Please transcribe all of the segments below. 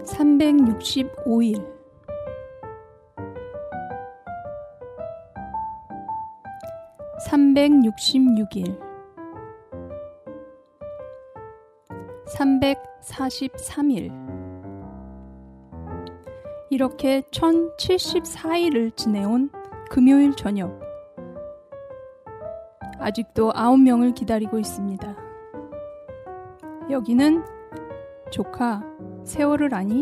365일 366일 343일 이렇게 1074일을 지내온 금요일 저녁 아직도 9명을 기다리고 있습니다. 여기는 조카 세월을 아니?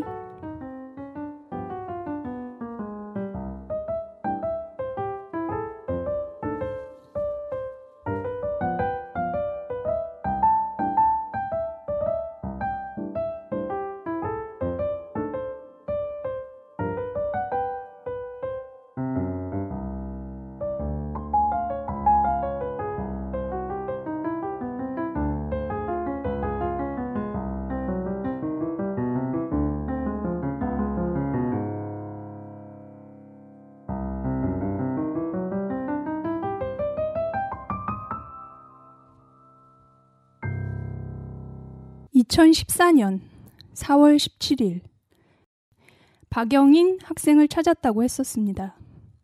(2014년 4월 17일) 박영인 학생을 찾았다고 했었습니다.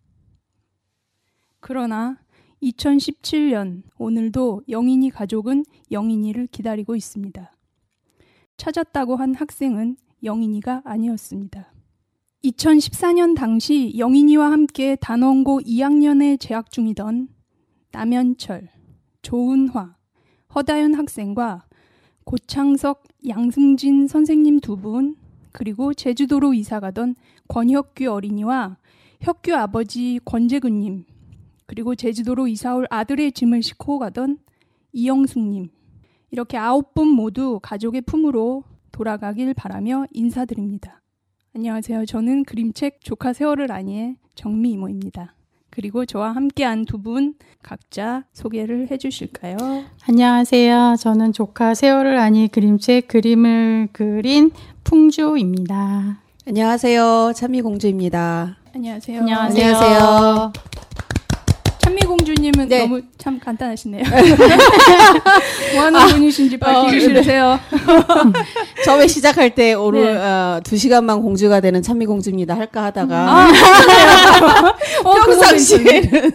그러나 2017년 오늘도 영인이 가족은 영인이를 기다리고 있습니다. 찾았다고 한 학생은 영인이가 아니었습니다. 2014년 당시 영인이와 함께 단원고 2학년에 재학 중이던 남현철, 조은화, 허다연 학생과 고창석, 양승진 선생님 2분, 그리고 제주도로 이사가던 권혁규 어린이와 혁규 아버지 권재근님, 그리고 제주도로 이사올 아들의 짐을 싣고 가던 이영숙님, 이렇게 9분 모두 가족의 품으로 돌아가길 바라며 인사드립니다. 안녕하세요. 저는 그림책 조카 세월을 아니의 정미 이모입니다. 그리고 저와 함께한 2분 각자 소개를 해주실까요? 안녕하세요. 저는 조카 세월을 아니 그림책 그림을 그린 풍주입니다. 안녕하세요. 찬미공주입니다. 안녕하세요. 안녕하세요. 찬미공주님은 네. 너무 참 간단하시네요. 뭐 하는 분이신지 밝히기 싫으세요. 처음에 시작할 때 오늘 네. 2시간만 공주가 되는 찬미공주입니다 할까 하다가 평상시에는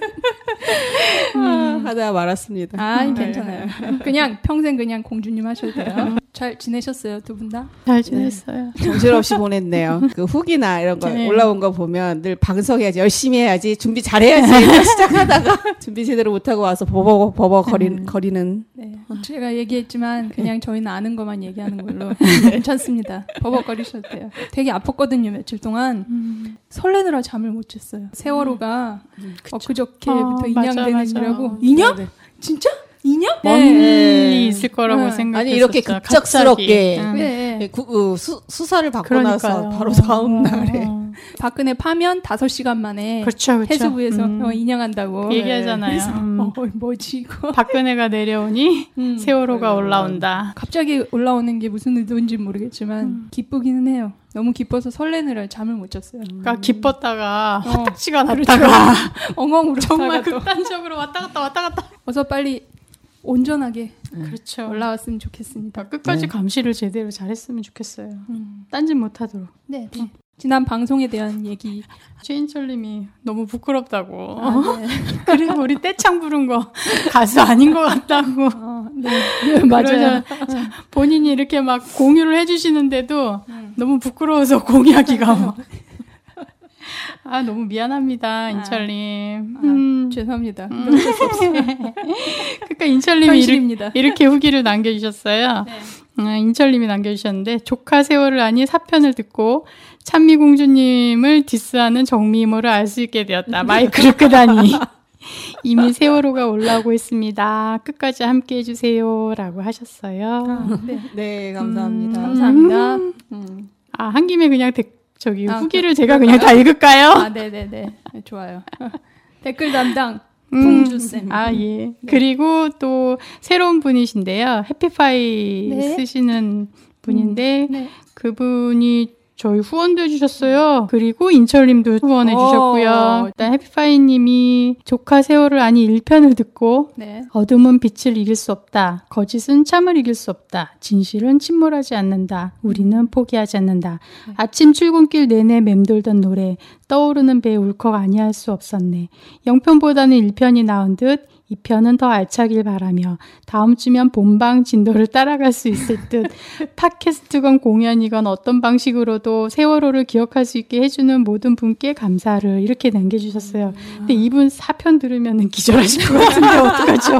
하다 말았습니다. 괜찮아요. 그냥 평생 그냥 공주님 하셔도 돼요. 잘 지내셨어요, 2분 다? 잘 지냈어요. 네. 정신없이 보냈네요. 그 후기나 이런 거 네. 올라온 거 보면 늘 방송해야지, 열심히 해야지, 준비 잘해야지 시작하다가 준비 제대로 못하고 와서 버벅거리는. 네. 제가 얘기했지만 그냥 저희는 아는 것만 얘기하는 걸로 괜찮습니다. 버벅거리셔도 돼요. 되게 아팠거든요, 며칠 동안. 설레느라 잠을 못 잤어요. 세월호가 엊그저께부터 인양되느라고. 인양? 네. 진짜? 인양? 네. 있을 거라고 생각했었죠. 아니 이렇게 급작스럽게 수사를 받고 그러니까요. 나서 바로 다음 날에 박근혜 파면 5시간 만에 그렇죠. 해수부에서 인양한다고 얘기하잖아요. 뭐지 이거? 박근혜가 내려오니 세월호가 올라온다. 갑자기 올라오는 게 무슨 의도인지 모르겠지만 기쁘기는 해요. 너무 기뻐서 설레느라 잠을 못 잤어요. 그러니까 기뻤다가 화딱지가 그렇죠. 났다가 엉엉 울었다가 정말 극단적으로 왔다 갔다 어서 빨리 온전하게 그렇죠. 올라왔으면 좋겠습니다. 끝까지 감시를 제대로 잘했으면 좋겠어요. 딴짓 못하도록. 네. 지난 방송에 대한 얘기. 최인철님이 너무 부끄럽다고. 네. 그래 우리 떼창 부른 거 가수 아닌 것 같다고. 네, 맞아요. 본인이 이렇게 막 공유를 해주시는데도 너무 부끄러워서 공유하기가 너무 미안합니다, 인철님. 죄송합니다. 그러니까 인철님이 이렇게 후기를 남겨주셨어요. 네. 인철님이 남겨주셨는데 조카 세월을 아니 사편을 듣고 찬미공주님을 디스하는 정미이모를 알 수 있게 되었다. 마이크를 끄다니. 이미 세월호가 올라오고 있습니다. 끝까지 함께 해주세요. 라고 하셨어요. 네, 감사합니다. 감사합니다. 한 김에 그냥 후기를 제가 그냥 다 읽을까요? 네네네. 좋아요. 댓글 담당, 풍주쌤. 예. 네. 그리고 또 새로운 분이신데요. 해피파이 쓰시는 분인데, 그분이 저희 후원도 해주셨어요. 그리고 인철님도 후원해주셨고요. 일단 해피파이님이 조카 세월을 아니 1편을 듣고 네. 어둠은 빛을 이길 수 없다. 거짓은 참을 이길 수 없다. 진실은 침몰하지 않는다. 우리는 포기하지 않는다. 아침 출근길 내내 맴돌던 노래. 떠오르는 배에 울컥 아니할 수 없었네. 0편보다는 1편이 나온 듯 2편은 더 알차길 바라며 다음 주면 본방 진도를 따라갈 수 있을 듯 팟캐스트건 공연이건 어떤 방식으로도 세월호를 기억할 수 있게 해주는 모든 분께 감사를 이렇게 남겨주셨어요. 근데 이분 4편 들으면 기절하실 것 같은데 어떡하죠?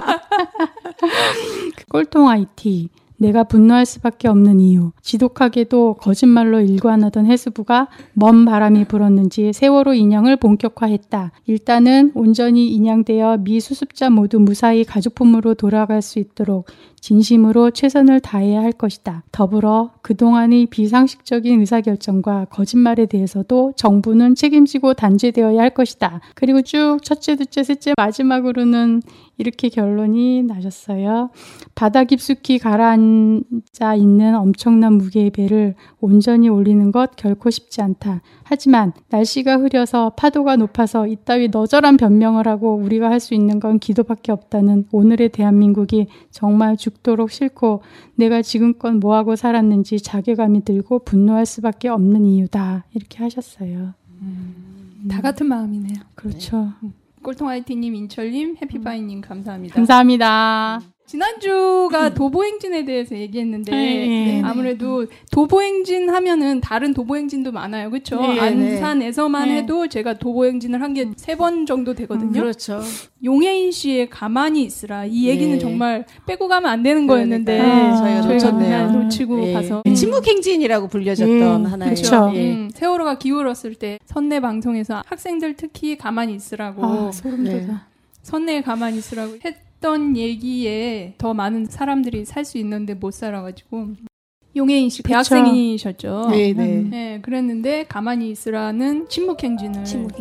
꼴통 IT 내가 분노할 수밖에 없는 이유. 지독하게도 거짓말로 일관하던 해수부가 먼 바람이 불었는지 세월호 인양을 본격화했다. 일단은 온전히 인양되어 미 수습자 모두 무사히 가족품으로 돌아갈 수 있도록 진심으로 최선을 다해야 할 것이다. 더불어 그동안의 비상식적인 의사결정과 거짓말에 대해서도 정부는 책임지고 단죄되어야 할 것이다. 그리고 쭉 첫째, 둘째, 셋째 마지막으로는 이렇게 결론이 나셨어요. 바다 깊숙이 가라앉아 있는 엄청난 무게의 배를 온전히 올리는 것 결코 쉽지 않다. 하지만 날씨가 흐려서 파도가 높아서 이따위 너절한 변명을 하고 우리가 할 수 있는 건 기도밖에 없다는 오늘의 대한민국이 정말 죽도록 싫고 내가 지금껏 뭐하고 살았는지 자괴감이 들고 분노할 수밖에 없는 이유다. 이렇게 하셨어요. 다 같은 마음이네요. 그렇죠. 꼴통 IT님, 인철님, 해피바이님 감사합니다. 감사합니다. 지난주가 도보행진에 대해서 얘기했는데 아무래도 도보행진 하면은 다른 도보행진도 많아요. 그렇죠? 안산에서만 해도 제가 도보행진을 한 게 3번 정도 되거든요. 그렇죠. 용혜인 씨의 가만히 있으라. 이 얘기는 정말 빼고 가면 안 되는 거였는데 저희가 놓쳤네요. 놓치고 가서 침묵행진이라고 불려졌던 하나의 그렇죠. 세월호가 기울었을 때 선내 방송에서 학생들 특히 가만히 있으라고 소름 돋아. 선내에 가만히 있으라고 했던 얘기에 더 많은 사람들이 살 수 있는데 못 살아가지고 용혜인 씨 대학생이셨죠. 네, 그랬는데 가만히 있으라는 침묵행진을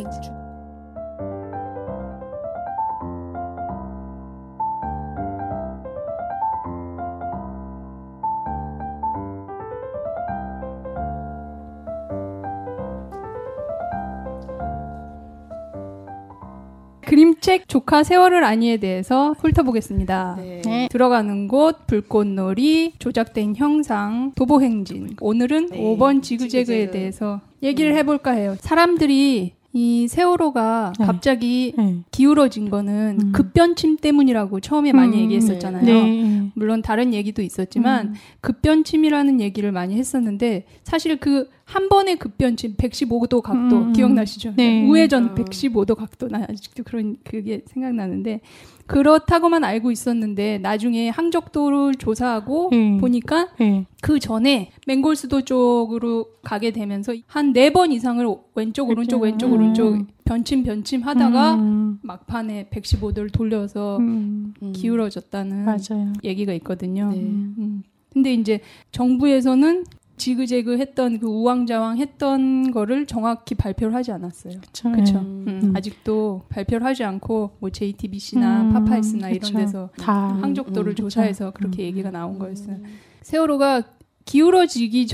그림책 조카 세월을 아니에 대해서 훑어보겠습니다. 들어가는 곳, 불꽃놀이, 조작된 형상, 도보행진. 오늘은 5번 지그재그에 대해서 얘기를 해볼까 해요. 사람들이 이 세월호가 갑자기 기울어진 거는 급변침 때문이라고 처음에 많이 얘기했었잖아요. 물론 다른 얘기도 있었지만 급변침이라는 얘기를 많이 했었는데 사실 그 한 번의 급변침 115도 각도 기억나시죠? 우회전 115도 각도 나 아직도 그런 그게 생각나는데 그렇다고만 알고 있었는데 나중에 항적도를 조사하고 보니까 그 전에 맹골수도 쪽으로 가게 되면서 한 4번 이상을 왼쪽 오른쪽 왼쪽 오른쪽 변침 하다가 막판에 115도를 돌려서 기울어졌다는 얘기가 있거든요. 근데 이제 정부에서는 지그재그 했던 그 우왕좌왕 했던 거를 정확히 발표를 하지 않았어요. 그렇죠. 아직도 발표를 하지 않고 뭐 JTBC나 파파이스나 이런 데서 다 항적도를 조사해서 그렇게 얘기가 나온 거였어요. 세월호가 기울어지기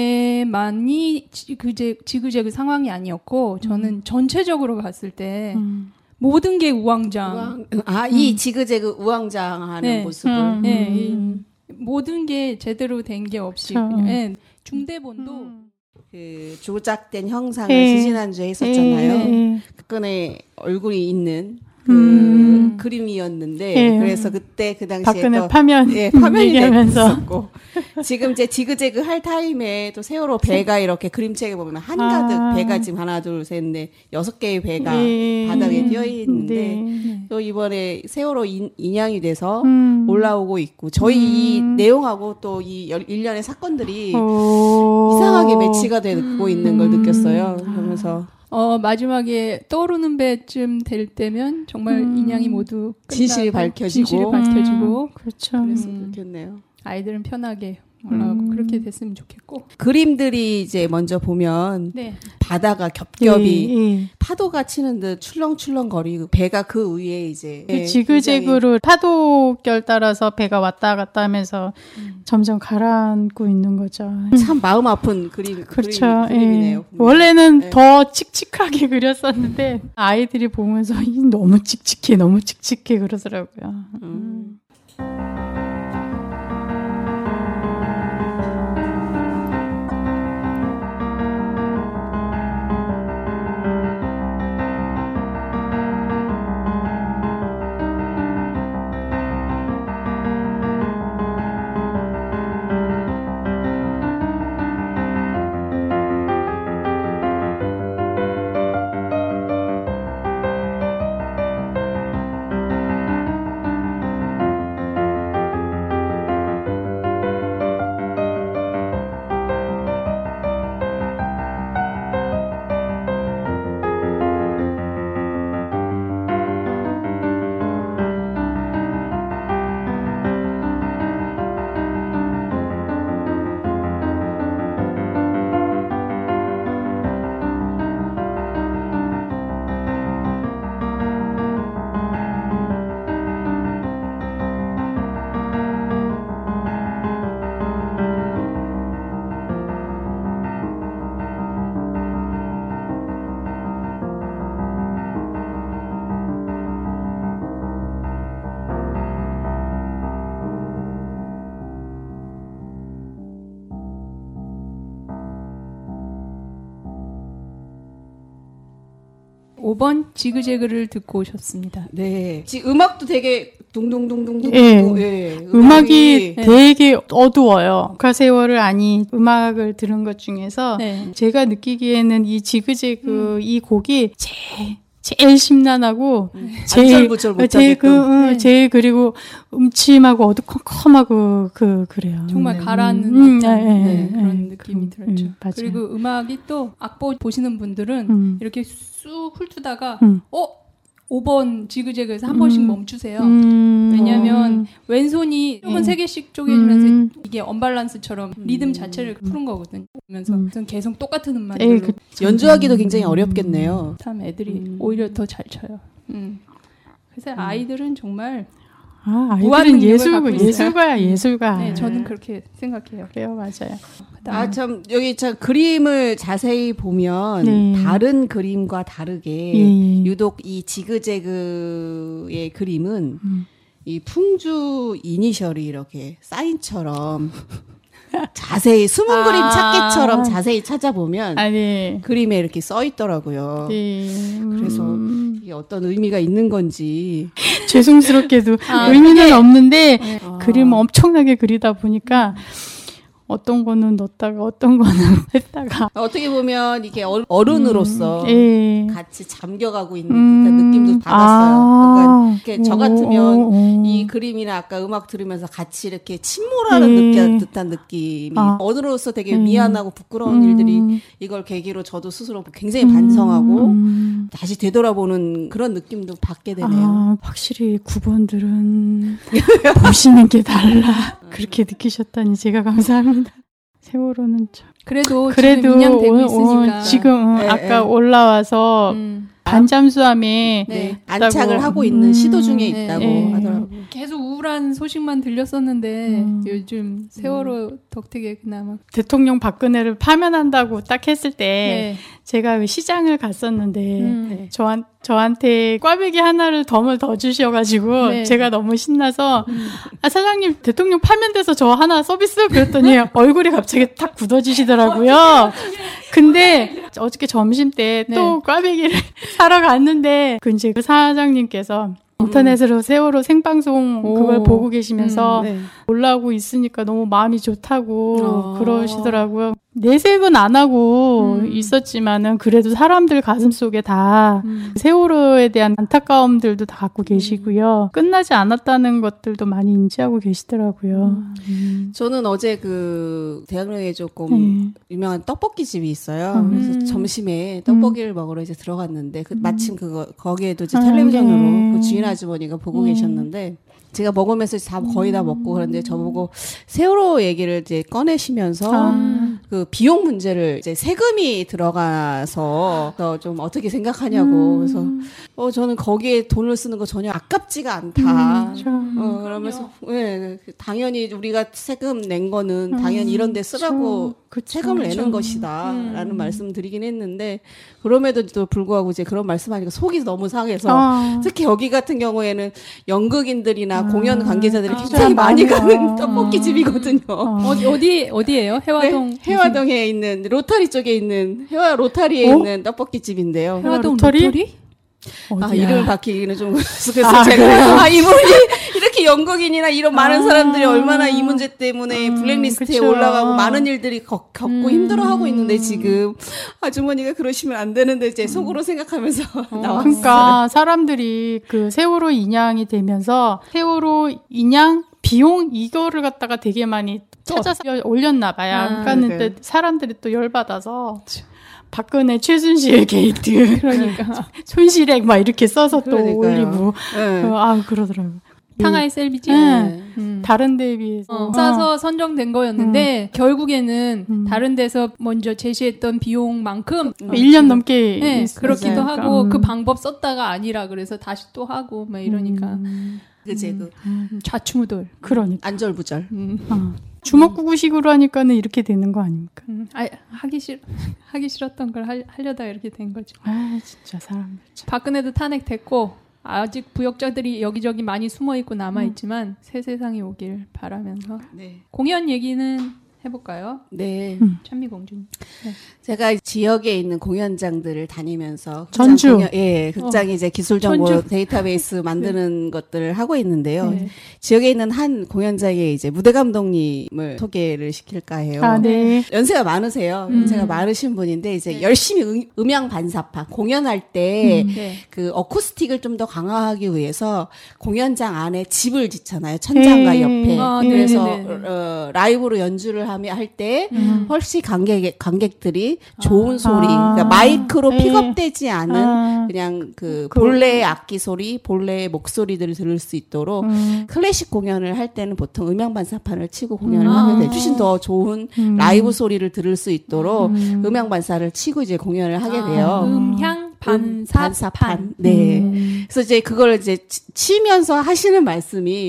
전에만이 지그재그 상황이 아니었고 저는 전체적으로 봤을 때 모든 게 우왕좌왕. 이 지그재그 우왕좌왕하는 모습을. 모든 게 제대로 된 게 없이 그냥 중대본도 그 조작된 형상을 지지난주에 했었잖아요. 박근혜 얼굴이 있는 그 그림이었는데 그래서 그때 그 당시에 박근혜 또 파면이 됐었고 지금 이제 지그재그 할 타임에 또 세월호 배가 이렇게 그림책에 보면 한가득 배가 지금 하나 둘 셋 넷 6개의 배가 바닥에 띄어 있는데 또 이번에 세월호 인양이 돼서 올라오고 있고 저희 이 내용하고 또 이 일련의 사건들이 이상하게 매치가 되고 있는 걸 느꼈어요. 그러면서 마지막에 떠오르는 배쯤 될 때면 정말 인양이 모두 진실이 밝혀지고 그렇죠. 그래서 좋겠네요. 아이들은 편하게 올라가고 그렇게 됐으면 좋겠고. 그림들이 이제 먼저 보면 네. 바다가 겹겹이 예. 파도가 치는 듯 출렁출렁거리고 배가 그 위에 이제 지그재그로 파도결 따라서 배가 왔다 갔다 하면서 점점 가라앉고 있는 거죠. 참 마음 아픈 그렇죠. 그림이네요. 원래는 더 칙칙하게 그렸었는데 아이들이 보면서 너무 칙칙해 그러더라고요. 오 번 지그재그를 듣고 오셨습니다. 네. 지금 음악도 되게 둥둥둥둥둥. 예. 음악이 되게 어두워요. 조카세월을 아니 음악을 들은 것 중에서 제가 느끼기에는 이 지그재그 이 곡이 제일 심란하고 제일 그리고 음침하고 어두컴컴하고 그래요. 정말 가라앉는 그런 느낌이 들었죠. 그리고 음악이 또 악보 보시는 분들은 이렇게 쑥 훑다가 5번 지그재그에서 한 번씩 멈추세요. 왜냐하면 왼손이 조금 3개씩 쪼개지면서 이게 언밸런스처럼 리듬 자체를 푸는 거거든요. 그러면서 계속 똑같은 음만들로 연주하기도 굉장히 어렵겠네요. 참 애들이 오히려 더 잘 쳐요. 그래서 아이들은 정말 아이들은 예술가야. 네, 저는 그렇게 생각해요. 그래요, 맞아요. 참 여기 참 그림을 자세히 보면 다른 그림과 다르게 유독 이 지그재그의 그림은 이 풍주 이니셜이 이렇게 사인처럼 자세히 숨은 그림 찾기처럼 자세히 찾아보면 그림에 이렇게 써 있더라고요. 그래서 이게 어떤 의미가 있는 건지 죄송스럽게도 의미는 없는데 그림을 엄청나게 그리다 보니까 어떤 거는 넣었다가 어떤 거는 뺐다가 어떻게 보면 이게 어른으로서 같이 잠겨가고 있는 듯한 느낌도 받았어요. 그러니까 저 같으면 이 그림이나 아까 음악 들으면서 같이 이렇게 침몰하는 듯한 느낌이 어른으로서 되게 미안하고 부끄러운 일들이 이걸 계기로 저도 스스로 굉장히 반성하고 다시 되돌아보는 그런 느낌도 받게 되네요. 확실히 9번들은 보시는 게 달라. 그렇게 느끼셨다니 제가 감사합니다. 세월호는 참. 그래도 지금 인양되고 있으니까. 지금 아까 올라와서 반잠수함에 안착을 하고 있는 시도 중에 있다고 하더라고요. 계속 우울한 소식만 들렸었는데 요즘 세월호 덕택에 그나마 대통령 박근혜를 파면한다고 딱 했을 때 제가 시장을 갔었는데 저한테 꽈배기 하나를 덤을 더 주셔가지고 제가 너무 신나서 사장님 대통령 파면돼서 저 하나 서비스 그랬더니 얼굴이 갑자기 탁 굳어지시더라고요. 근데 어저께 점심 때 또 꽈배기를 사러 갔는데 이제 그 사장님께서 인터넷으로 세월호 생방송 그걸 보고 계시면서 올라오고 있으니까 너무 마음이 좋다고 그러시더라고요. 내색은 안 하고 있었지만은 그래도 사람들 가슴 속에 다 세월호에 대한 안타까움들도 다 갖고 계시고요. 끝나지 않았다는 것들도 많이 인지하고 계시더라고요. 저는 어제 그 대학로에 조금 유명한 떡볶이 집이 있어요. 그래서 점심에 떡볶이를 먹으러 이제 들어갔는데 마침 거기에도 이제 텔레비전으로 그 주인 아주머니가 보고 계셨는데 제가 먹으면서 다 거의 다 먹고 그런데 저보고 세월호 얘기를 이제 꺼내시면서 그 비용 문제를 이제 세금이 들어가서 좀 어떻게 생각하냐고 그래서 저는 거기에 돈을 쓰는 거 전혀 아깝지가 않다. 그러면서 네, 당연히 우리가 세금 낸 거는 당연히 이런 데 쓰라고 세금을 내는 것이다라는 말씀드리긴 했는데 그럼에도 불구하고 이제 그런 말씀하니까 속이 너무 상해서 특히 여기 같은 경우에는 연극인들이나 공연 관계자들이 굉장히 많이 가는 떡볶이 집이거든요. 어디예요? 해화동. 네, 해화동에 있는 로타리 쪽에 있는 로타리에 있는 떡볶이 집인데요. 해화동 로타리? 이름을 바뀌기는 좀 그래서 제가 이분이 이렇게 연극인이나 이런 많은 사람들이 얼마나 이 문제 때문에 블랙리스트에 올라가고 많은 일들이 겪고 힘들어하고 있는데 지금 아주머니가 그러시면 안 되는데 이제 속으로 생각하면서 나왔어요. 그러니까 사람들이 그 세월호 인양이 되면서 세월호 인양 비용 이거를 갖다가 되게 많이 찾아서 올렸나 봐요. 그러니까 사람들이 또 열받아서 박근혜 최순실 게이트 그러니까 손실액 막 이렇게 써서 또 올리고 그러더라고요. 상하이 셀비지 다른 데에 비해서 싸서 선정된 거였는데 결국에는 다른 데서 먼저 제시했던 비용만큼 1년 넘게 그렇기도 하고 그 방법 썼다가 아니라 그래서 다시 또 하고 막 이러니까 그치 좌충우돌 그러니까 안절부절 주먹구구식으로 하니까는 이렇게 되는 거 아닙니까? 하기 싫었던 걸 하려다 이렇게 된 거죠. 진짜 사람들. 박근혜도 탄핵됐고 아직 부역자들이 여기저기 많이 숨어 있고 남아 있지만 새 세상이 오길 바라면서 공연 얘기는 해볼까요? 네. 찬미공주님. 네. 제가 지역에 있는 공연장들을 다니면서 전주. 극장 이제 기술정보 전주. 데이터베이스 만드는 것들을 하고 있는데요. 지역에 있는 한 공연장에 이제 무대 감독님을 소개를 시킬까 해요. 연세가 많으세요. 연세가 많으신 분인데 이제 열심히 음향 반사판 공연할 때 그 어쿠스틱을 좀 더 강화하기 위해서 공연장 안에 집을 짓잖아요. 천장과 옆에. 그래서 라이브로 연주를 할 때 훨씬 관객들이 좋은 소리, 그러니까 마이크로 픽업되지 않은 그냥 그 본래의 악기 소리, 본래의 목소리들을 들을 수 있도록 클래식 공연을 할 때는 보통 음향 반사판을 치고 공연을 하게 돼요. 훨씬 더 좋은 라이브 소리를 들을 수 있도록 음향 반사를 치고 이제 공연을 하게 돼요. 음향 반사판. 네. 그래서 이제 그걸 이제 치면서 하시는 말씀이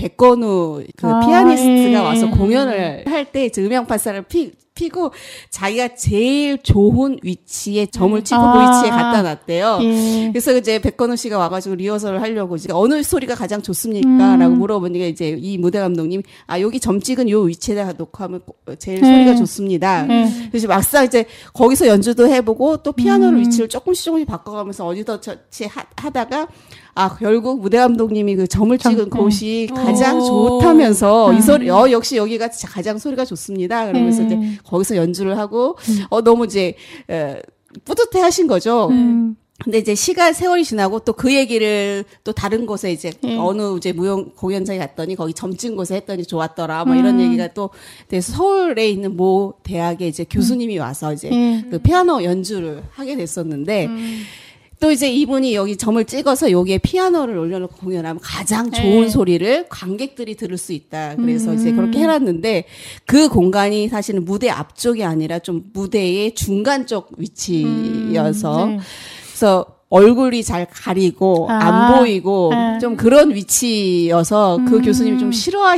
백건우 그 피아니스트가 와서 공연을 할 때 음향 반사를 피고 자기가 제일 좋은 위치에 점을 찍고 그 위치에 갖다 놨대요. 그래서 이제 백건우 씨가 와가지고 리허설을 하려고 이제 어느 소리가 가장 좋습니까? 라고 물어보니까 이제 이 무대 감독님이 여기 점 찍은 요 위치에다가 놓고 하면 제일 소리가 좋습니다. 그래서 막상 이제 거기서 연주도 해보고 또 피아노를 위치를 조금씩 바꿔가면서 어디서치 하다가 결국 무대 감독님이 그 점을 찍은 곳이 가장 좋다면서 이 소리 역시 여기가 가장 소리가 좋습니다. 그러면서 이제 거기서 연주를 하고 너무 이제 뿌듯해 하신 거죠. 근데 이제 세월이 지나고 또 그 얘기를 또 다른 곳에 이제 어느 이제 무용 공연장에 갔더니 거기 점 찍은 곳에 했더니 좋았더라. 뭐 이런 얘기가 또 돼서 서울에 있는 모 대학에 이제 교수님이 와서 이제 그 피아노 연주를 하게 됐었는데 또 이제 이분이 여기 점을 찍어서 여기에 피아노를 올려놓고 공연하면 가장 좋은 소리를 관객들이 들을 수 있다. 그래서 이제 그렇게 해놨는데 그 공간이 사실은 무대 앞쪽이 아니라 좀 무대의 중간 쪽 위치여서 그래서 얼굴이 잘 가리고 안 보이고 좀 그런 위치여서 그 교수님이 좀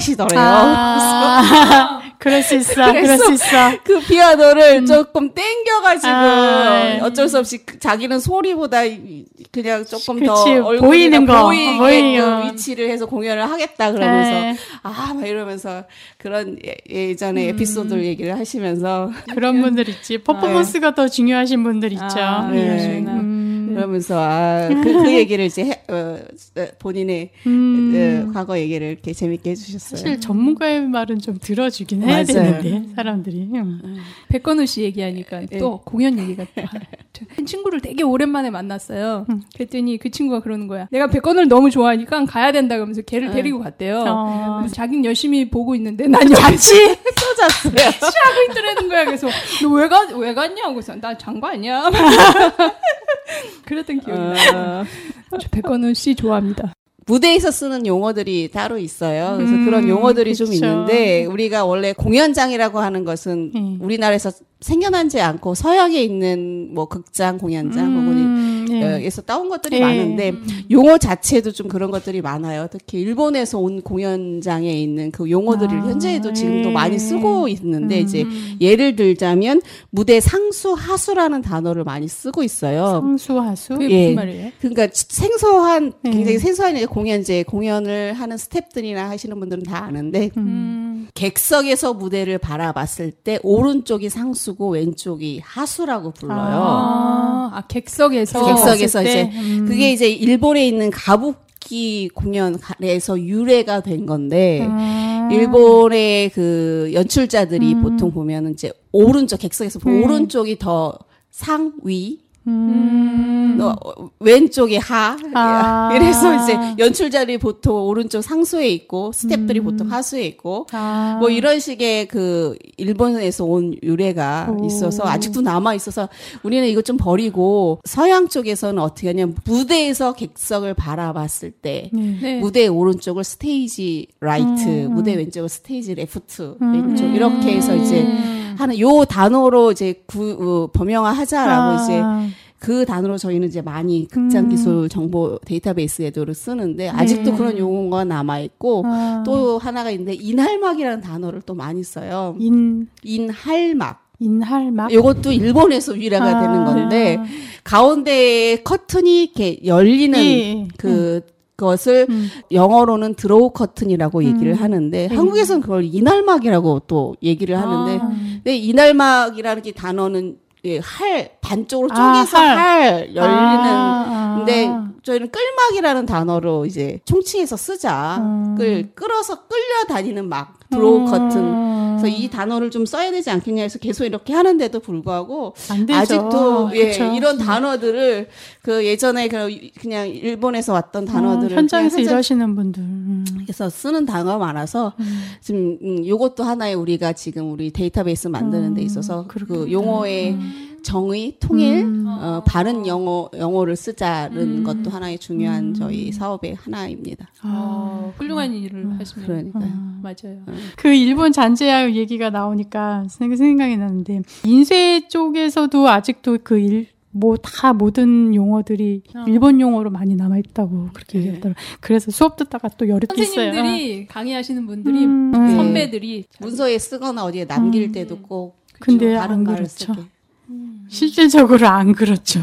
싫어하시더래요. 그럴 수 있어. 그럴 수 있어. 그 피아노를 조금 땡겨가지고 어쩔 수 없이 자기는 소리보다 그냥 조금 더 보이는 거 보이게끔 위치를 해서 공연을 하겠다 그러면서 막 이러면서 그런 예전에 에피소드를 얘기를 하시면서 그런 분들 있지. 퍼포먼스가 더 중요하신 분들 있죠. 그러면서 그 얘기를 이제 본인의 과거 얘기를 이렇게 재밌게 해주셨어요. 사실 전문가의 말은 좀 들어주긴 해야 되는데 사람들이. 백건우 씨 얘기하니까 또 공연 얘기가 친구를 되게 오랜만에 만났어요. 그랬더니 그 친구가 그러는 거야. 내가 백건우를 너무 좋아하니까 가야 된다 그러면서 걔를 데리고 갔대요. 그래서 자기는 열심히 보고 있는데 난 같이 쏟았어요. 취하고 있더라는 거야. 그래서 너 왜 갔냐고 그래서 나 장거 아니야. 그랬던 기억이 나요. 저 백건우 씨 좋아합니다. 무대에서 쓰는 용어들이 따로 있어요. 그래서 그런 용어들이 그쵸. 좀 있는데 우리가 원래 공연장이라고 하는 것은 우리나라에서 생겨나지 않고 서양에 있는 뭐 극장, 공연장 혹은 에서 따온 것들이 많은데 용어 자체도 좀 그런 것들이 많아요. 특히 일본에서 온 공연장에 있는 그 용어들을 현재에도 지금도 많이 쓰고 있는데 이제 예를 들자면 무대 상수, 하수라는 단어를 많이 쓰고 있어요. 상수, 하수? 그게 무슨 말이에요? 그러니까 생소한 굉장히 생소한 공연을 하는 스태프들이나 하시는 분들은 다 아는데 객석에서 무대를 바라봤을 때 오른쪽이 상수고 왼쪽이 하수라고 불러요. 객석에서 이제 그게 이제 일본에 있는 가부키 공연에서 유래가 된 건데 일본의 그 연출자들이 보통 보면은 이제 오른쪽 객석에서 오른쪽이 더 상위 왼쪽이 하. 이래서 이제 연출자들이 보통 오른쪽 상수에 있고 스태프들이 보통 하수에 있고 뭐 이런 식의 그 일본에서 온 유래가 있어서 아직도 남아 있어서 우리는 이거 좀 버리고 서양 쪽에서는 어떻게 하냐면 무대에서 객석을 바라봤을 때 무대 오른쪽을 스테이지 라이트, 무대 왼쪽을 스테이지 레프트 왼쪽 이렇게 해서 이제 하는 요 단어로 이제 범용화하자라고 이제 그 단어로 저희는 이제 많이 극장 기술 정보 데이터베이스에도 쓰는데 아직도 그런 용어가 남아 있고 또 하나가 있는데 인할막이라는 단어를 또 많이 써요. 인할막. 이것도 일본에서 유래가 되는 건데 가운데 커튼이 이렇게 열리는 그것을 영어로는 드로우 커튼이라고 얘기를 하는데 한국에서는 그걸 인할막이라고 또 얘기를 하는데 근데 인할막이라는 게 단어는 반쪽으로 쪼개서 열리는 근데 저희는 끌막이라는 단어로 이제 총칭해서 쓰자. 끌어서 끌려다니는 막 드로우 커튼. 그래서 이 단어를 좀 써야 되지 않겠냐 해서 계속 이렇게 하는데도 불구하고 안 되죠. 아직도 이런 단어들을 그 예전에 그냥 일본에서 왔던 단어들을 현장에서 일하시는 분들 그래서 쓰는 단어가 많아서 지금 요것도 하나의 우리가 지금 우리 데이터베이스 만드는 데 있어서 그 용어의 정의, 통일, 바른 영어를 쓰자는 것도 하나의 중요한 저희 사업의 하나입니다. 훌륭한 일을 하십니다. 그러니까요. 맞아요. 그 일본 잔재야 얘기가 나오니까 생각이 나는데 인쇄 쪽에서도 아직도 다 모든 용어들이 일본 용어로 많이 남아있다고 그렇게 얘기하더라고요. 그래서 수업 듣다가 또 열이 tis어요. 선생님들이 강의하시는 분들이 선배들이 문서에 쓰거나 어디에 남길 때도 꼭 근데 안 그렇죠. 실제적으로 안 그렇죠.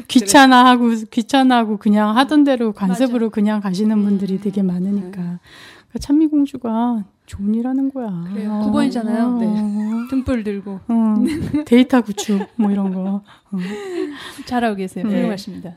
귀찮아하고 그냥 하던 대로 관습으로 그냥 가시는 분들이 되게 많으니까. 그러니까 찬미공주가 좋은 일 하는 거야. 그래요. 9번이잖아요. 등불 들고. 데이터 구축, 뭐 이런 거. 잘하고 계세요. 훌륭하십니다.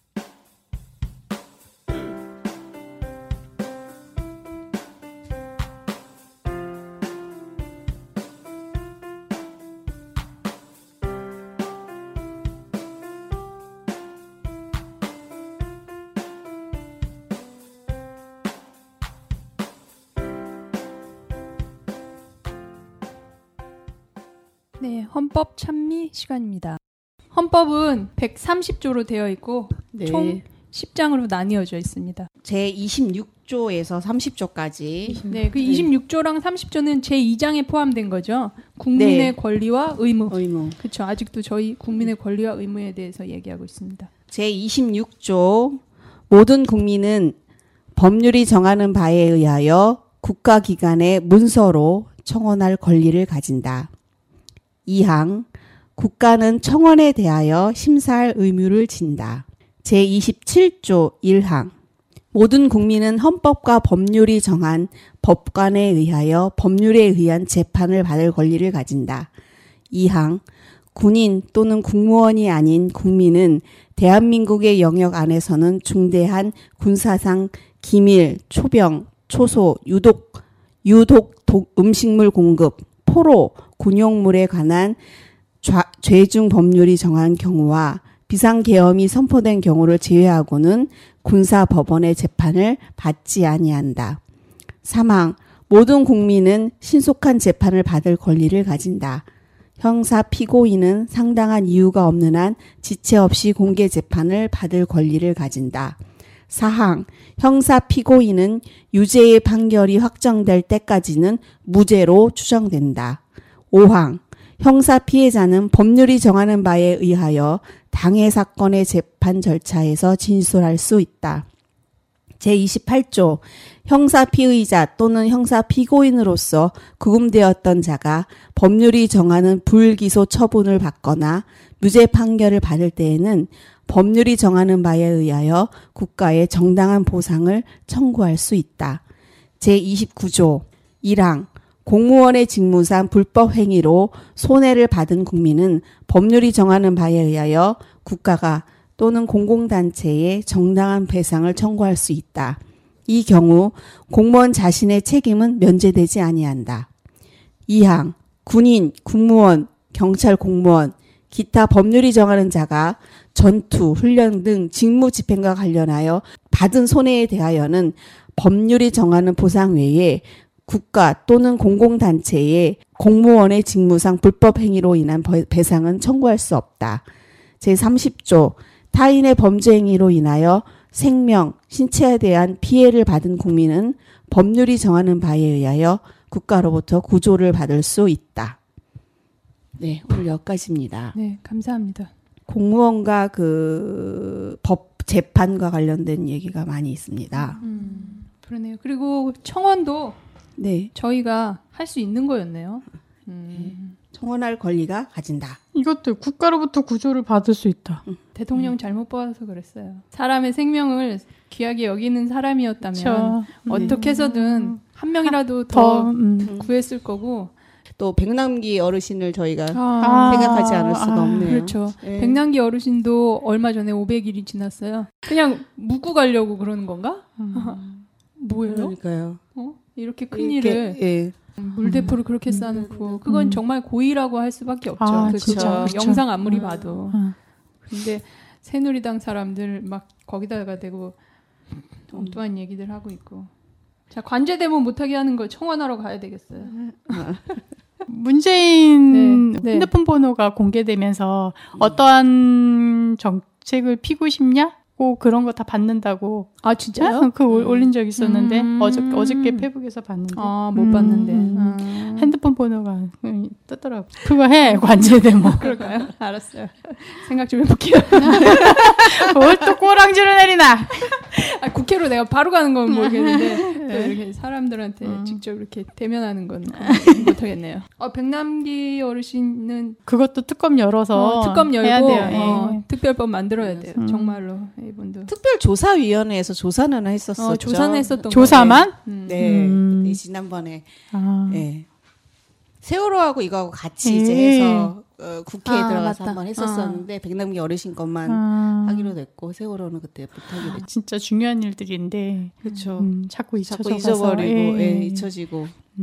네, 헌법 찬미 시간입니다. 헌법은 130조로 되어 있고 총 10장으로 나뉘어져 있습니다. 제26조에서 30조까지. 네, 그 26조랑 30조는 제2장에 포함된 거죠. 국민의 권리와 의무. 그렇죠. 아직도 저희 국민의 권리와 의무에 대해서 얘기하고 있습니다. 제26조 모든 국민은 법률이 정하는 바에 의하여 국가기관의 문서로 청원할 권리를 가진다. 2항 국가는 청원에 대하여 심사할 의무를 진다. 제27조 1항 모든 국민은 헌법과 법률이 정한 법관에 의하여 법률에 의한 재판을 받을 권리를 가진다. 2항 군인 또는 국무원이 아닌 국민은 대한민국의 영역 안에서는 중대한 군사상 기밀, 초병, 초소, 유독 음식물 공급, 포로, 군용물에 관한 죄중 법률이 정한 경우와 비상계엄이 선포된 경우를 제외하고는 군사법원의 재판을 받지 아니한다. 3항 모든 국민은 신속한 재판을 받을 권리를 가진다. 형사 피고인은 상당한 이유가 없는 한 지체 없이 공개 재판을 받을 권리를 가진다. 사항, 형사 피고인은 유죄의 판결이 확정될 때까지는 무죄로 추정된다. 5항, 형사 피해자는 법률이 정하는 바에 의하여 당해 사건의 재판 절차에서 진술할 수 있다. 제28조, 형사 피의자 또는 형사 피고인으로서 구금되었던 자가 법률이 정하는 불기소 처분을 받거나 무죄 판결을 받을 때에는 법률이 정하는 바에 의하여 국가에 정당한 보상을 청구할 수 있다. 제29조 1항 공무원의 직무상 불법 행위로 손해를 받은 국민은 법률이 정하는 바에 의하여 국가가 또는 공공단체에 정당한 배상을 청구할 수 있다. 이 경우 공무원 자신의 책임은 면제되지 아니한다. 2항 군인, 국무원, 경찰 공무원, 기타 법률이 정하는 자가 전투, 훈련 등 직무 집행과 관련하여 받은 손해에 대하여는 법률이 정하는 보상 외에 국가 또는 공공단체에 공무원의 직무상 불법 행위로 인한 배상은 청구할 수 없다. 제30조 타인의 범죄 행위로 인하여 생명, 신체에 대한 피해를 받은 국민은 법률이 정하는 바에 의하여 국가로부터 구조를 받을 수 있다. 네, 오늘 여기까지입니다. 네, 감사합니다. 공무원과 법 재판과 관련된 얘기가 많이 있습니다. 그러네요. 그리고 청원도 네, 저희가 할 수 있는 거였네요. 청원할 권리가 가진다. 이것도 국가로부터 구조를 받을 수 있다. 대통령 잘못 뽑아서 그랬어요. 사람의 생명을 귀하게 여기는 사람이었다면 어떻게 해서든 한 명이라도 더 구했을 거고 또 백남기 어르신을 저희가 생각하지 않을 수가 없네요. 그렇죠. 네. 백남기 어르신도 얼마 전에 500일이 지났어요. 그냥 묵고 가려고 그러는 건가? 뭐예요? 그러니까요. 이렇게 큰 일을 예. 물대포를 그렇게 쏴놓고 그건 정말 고의라고 할 수밖에 없죠. 그렇죠. 영상 아무리 봐도. 근데 새누리당 사람들 막 거기다가 대고 엉뚱한 얘기들 하고 있고. 자, 관제되면 못하게 하는 걸 청원하러 가야 되겠어요. 문재인 핸드폰 번호가 공개되면서 어떠한 정책을 피고 싶냐고 그런 거 다 받는다고. 아, 진짜요? 올린 적 있었는데 어저께 페북에서 봤는데. 못 봤는데. 핸드폰 번호가 뜨더라고. 그거 해 관제되면. 그럴까요? 알았어요. 생각 좀 해볼게요. 뭘 또 꼬랑지를 내리나. 국회로 내가 바로 가는 건 모르겠는데 또 이렇게 사람들한테 직접 이렇게 대면하는 건 못하겠네요. 백남기 어르신은 그것도 특검 열어서 특검 열고 해야 돼요. 특별법 만들어야 돼요. 정말로 이분도. 특별조사위원회에서 조사는 했었었죠. 조사는 했었던 조사만? 네. 지난번에 네. 세월호하고 이거하고 같이 이제 해서 국회에 들어가서 한번 했었었는데 백남기 어르신 것만 하기로 됐고 세월호는 그때 못하게 됐죠. 진짜 중요한 일들인데 그렇죠. 자꾸 잊어버리고 잊혀지고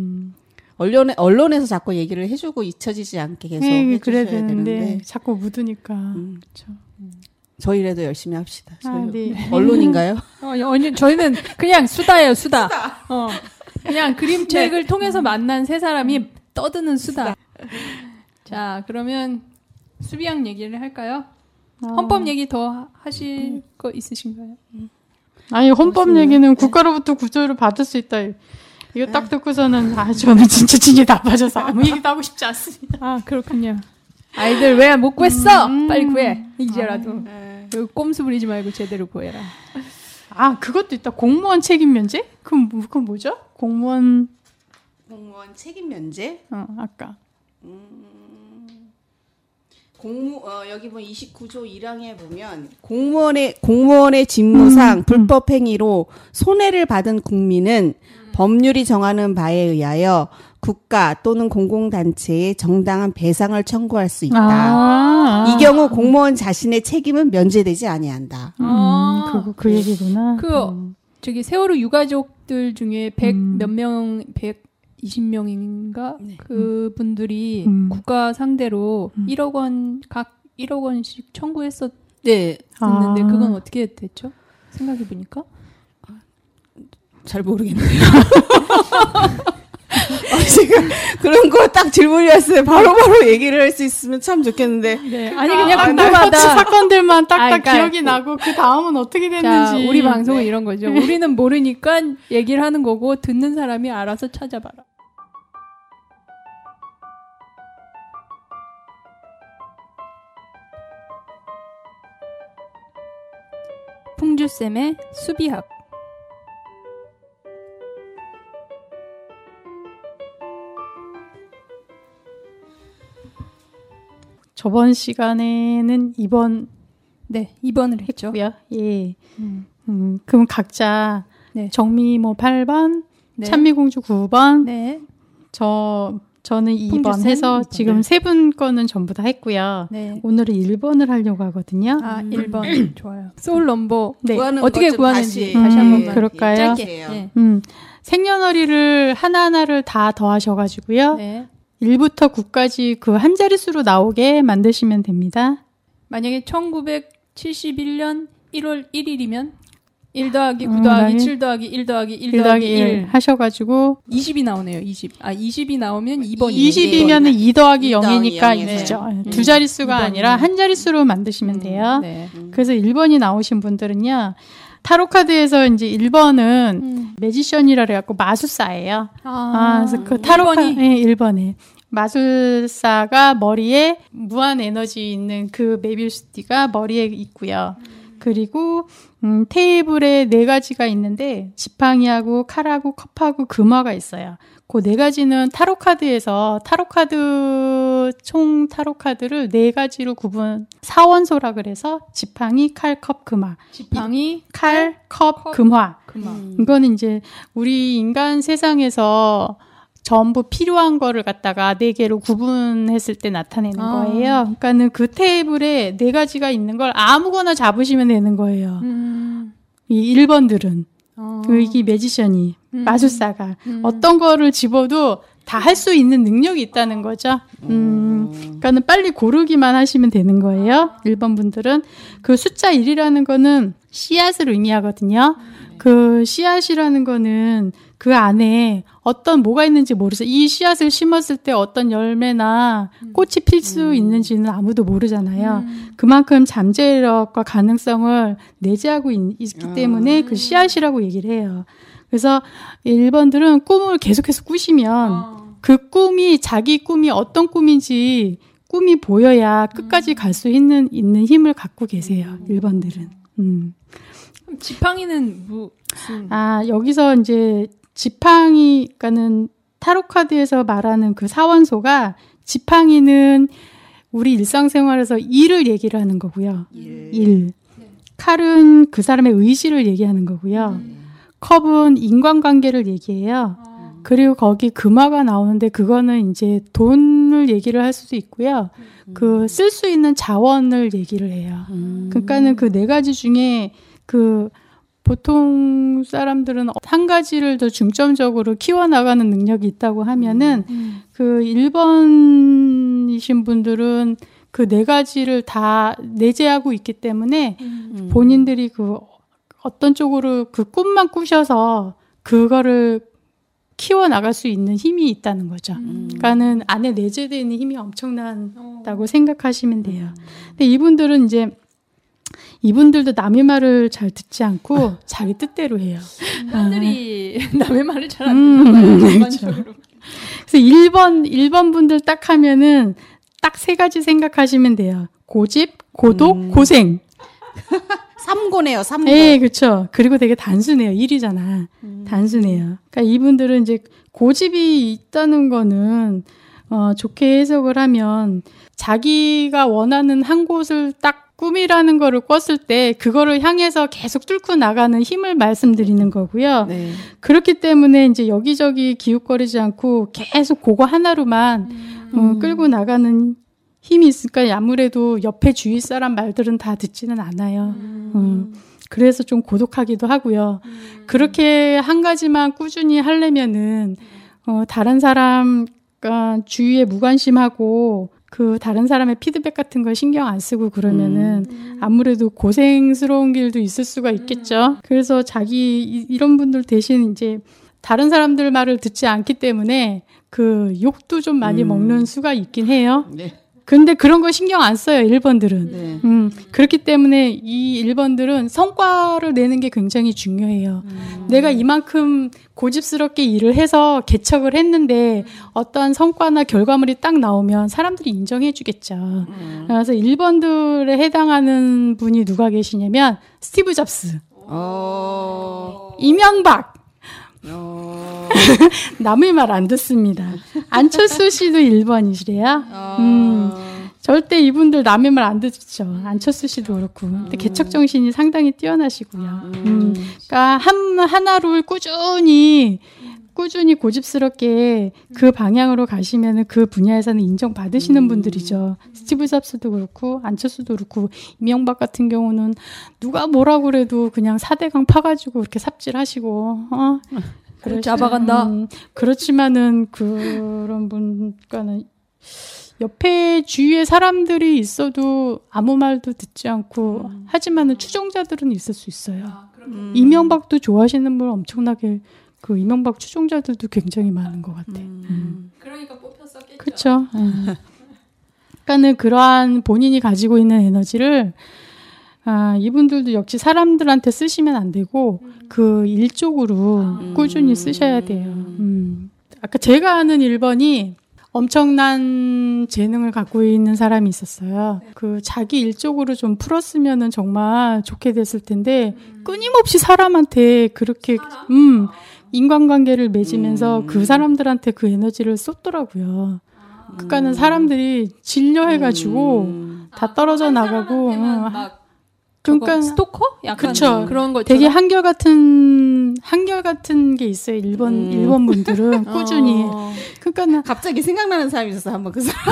언론에서 자꾸 얘기를 해주고 잊혀지지 않게 계속 해주셔야 되는데 자꾸 묻으니까 그렇죠. 저희라도 열심히 합시다. 네. 언론인가요? 저희는 그냥 수다예요, 수다. 그냥 그림책을 통해서 만난 세 사람이 떠드는 수다. 자, 그러면 수비양 얘기를 할까요? 헌법 얘기 더 하실 거 있으신가요? 아니, 헌법 얘기는 국가로부터 구조를 받을 수 있다. 이거 딱 듣고서는 저는 진짜 진이 나빠져서 아무 얘기도 하고 싶지 않습니다. 그렇군요. 아이들 왜 못 구했어? 빨리 구해. 이제라도. 꼼수 부리지 말고 제대로 구해라. 그것도 있다. 공무원 책임 면제? 그건 뭐죠? 공무원 책임 면제? 아까. 여기 보면 29조 1항에 보면 공무원의 직무상 불법 행위로 손해를 받은 국민은 법률이 정하는 바에 의하여 국가 또는 공공단체에 정당한 배상을 청구할 수 있다. 이 경우 공무원 자신의 책임은 면제되지 아니한다. 그 얘기구나. 저기 세월호 유가족들 중에 120명인가? 네. 그분들이 국가 상대로 1억 원, 각 1억 원씩 청구했었는데 그건 어떻게 됐죠? 생각해보니까? 잘 모르겠네요. 제가 그런 거 딱 질문이 왔어요. 바로바로 얘기를 할 수 있으면 참 좋겠는데. 네. 아니 그냥 궁금하다. 사건들만 딱딱 그러니까 기억이 나고 그 다음은 어떻게 됐는지. 자, 우리 방송은 이런 거죠. 우리는 모르니까 얘기를 하는 거고 듣는 사람이 알아서 찾아봐라. 풍주쌤의 수비학. 저번 시간에는 2번 네, 2번을 했죠. 했고요. 예. 그럼 각자 네. 정미모 8번, 네. 찬미공주 9번, 네. 저는 2번 풍주쌤 해서 2번. 지금 세 분 거는 전부 다 했고요. 네. 오늘은 1번을 하려고 하거든요. 1번 좋아요. 소울 넘버 네. 어떻게 구하는지 다시 한 번만 그럴까요? 짧게. 네. 생년월일을 하나하나를 다 더하셔가지고요. 네. 1부터 9까지 그 한 자릿수로 나오게 만드시면 됩니다. 만약에 1971년 1월 1일이면 1 더하기 9 더하기 7 더하기 1 더하기 1 더하기 1 하셔가지고 20이 나오네요. 20. 20이 나오면 2번이 20이면 2 더하기 0이니까 0이죠. 이죠. 두 자릿수가 아니라 한 자릿수로 만드시면 돼요. 네. 그래서 1번이 나오신 분들은요. 타로카드에서 이제 1번은 매지션이라 그래갖고 마술사예요. 그래서 그 타로카드 1번에 마술사가 머리에 무한 에너지 있는 그 메빌스티가 머리에 있고요. 그리고 테이블에 4가지가 있는데 지팡이하고 칼하고 컵하고 금화가 있어요. 그 4가지는 타로카드에서 총 타로카드를 4가지로 구분 사원소라 그래서 지팡이, 칼, 컵, 금화. 지팡이, 칼, 컵, 금화. 이거는 이제 우리 인간 세상에서 전부 필요한 거를 갖다가 4개로 구분했을 때 나타내는 거예요. 그러니까는 그 테이블에 4가지가 있는 걸 아무거나 잡으시면 되는 거예요. 이 1번들은. 이게 매지션이, 마술사가. 어떤 거를 집어도 다 할 수 있는 능력이 있다는 거죠. 그러니까는 빨리 고르기만 하시면 되는 거예요. 1번 분들은. 그 숫자 1이라는 거는 씨앗을 의미하거든요. 그 씨앗이라는 거는 그 안에 뭐가 있는지 모르세요. 이 씨앗을 심었을 때 어떤 열매나 꽃이 필 수 있는지는 아무도 모르잖아요. 그만큼 잠재력과 가능성을 내재하고 있기 때문에 그 씨앗이라고 얘기를 해요. 그래서 1번들은 꿈을 계속해서 꾸시면 그 꿈이 자기 꿈이 어떤 꿈인지 꿈이 보여야 끝까지 갈 수 있는 힘을 갖고 계세요. 1번들은. 지팡이는 무슨? 여기서 이제 지팡이가는 타로카드에서 말하는 그 사원소가 지팡이는 우리 일상생활에서 일을 얘기를 하는 거고요. 일. 칼은 그 사람의 의지를 얘기하는 거고요. 컵은 인간관계를 얘기해요. 그리고 거기 금화가 나오는데 그거는 이제 돈을 얘기를 할 수도 있고요. 그 쓸 수 있는 자원을 얘기를 해요. 그러니까는 그 4가지 중에 보통 사람들은 한 가지를 더 중점적으로 키워나가는 능력이 있다고 하면은 그 1번이신 분들은 그 4가지를 다 내재하고 있기 때문에 본인들이 그 어떤 쪽으로 그 꿈만 꾸셔서 그거를 키워나갈 수 있는 힘이 있다는 거죠. 그러니까는 안에 내재되어 있는 힘이 엄청난다고 생각하시면 돼요. 근데 이분들도 남의 말을 잘 듣지 않고 자기 뜻대로 해요. 사람들이 남의 말을 잘 안 듣는 거예요. 일반적으로. 그래서 1번 분들 딱 하면은 딱 3가지 생각하시면 돼요. 고집, 고독, 고생. 3고네요, 3고. 네, 그렇죠. 그리고 되게 단순해요. 1이잖아. 단순해요. 그러니까 이분들은 이제 고집이 있다는 거는 좋게 해석을 하면 자기가 원하는 한 곳을 딱 꿈이라는 거를 꿨을 때 그거를 향해서 계속 뚫고 나가는 힘을 말씀드리는 거고요. 네. 그렇기 때문에 이제 여기저기 기웃거리지 않고 계속 그거 하나로만 끌고 나가는 힘이 있으니까 아무래도 옆에 주위 사람 말들은 다 듣지는 않아요. 그래서 좀 고독하기도 하고요. 그렇게 한 가지만 꾸준히 하려면은 다른 사람과 주위에 무관심하고 그 다른 사람의 피드백 같은 걸 신경 안 쓰고 그러면은 아무래도 고생스러운 길도 있을 수가 있겠죠. 그래서 이런 분들 대신 이제 다른 사람들 말을 듣지 않기 때문에 그 욕도 좀 많이 먹는 수가 있긴 해요. 네. 근데 그런 거 신경 안 써요, 1번들은. 네. 그렇기 때문에 이 1번들은 성과를 내는 게 굉장히 중요해요. 내가 이만큼 고집스럽게 일을 해서 개척을 했는데 어떠한 성과나 결과물이 딱 나오면 사람들이 인정해 주겠죠. 그래서 1번들에 해당하는 분이 누가 계시냐면 스티브 잡스, 이명박, 남의 말 안 듣습니다. 안철수 씨도 1번이시래요. 절대 이분들 남의 말 안 듣죠. 안철수 씨도 그렇고. 근데 개척 정신이 상당히 뛰어나시고요. 그러니까 하나를 꾸준히 고집스럽게 그 방향으로 가시면은 그 분야에서는 인정받으시는 분들이죠. 스티브 잡스도 그렇고 안철수도 그렇고 이명박 같은 경우는 누가 뭐라고 그래도 그냥 4대강 파가지고 그렇게 삽질하시고 잡아간다. 그렇지만은 그런 분과는 옆에 주위에 사람들이 있어도 아무 말도 듣지 않고 하지만은 추종자들은 있을 수 있어요. 이명박도 좋아하시는 분 엄청나게 그 이명박 추종자들도 굉장히 많은 것 같아. 그러니까 뽑혔었겠죠. 그렇죠. 그러니까는 그러한 본인이 가지고 있는 에너지를 이분들도 역시 사람들한테 쓰시면 안 되고 그 일적으로 꾸준히 쓰셔야 돼요. 아까 제가 아는 1번이 엄청난 재능을 갖고 있는 사람이 있었어요. 그 자기 일적으로 좀 풀었으면은 정말 좋게 됐을 텐데 끊임없이 사람한테 그렇게 인간관계를 맺으면서 그 사람들한테 그 에너지를 쏟더라고요. 그러니까는 사람들이 질려해가지고 다 떨어져 나가고. 그러니까 스토커? 약간 그쵸. 그런 거 되게 한결같은 게 있어요. 1번 분들은 꾸준히. 그러니까 갑자기 생각나는 사람이 있어서 한번 그 사람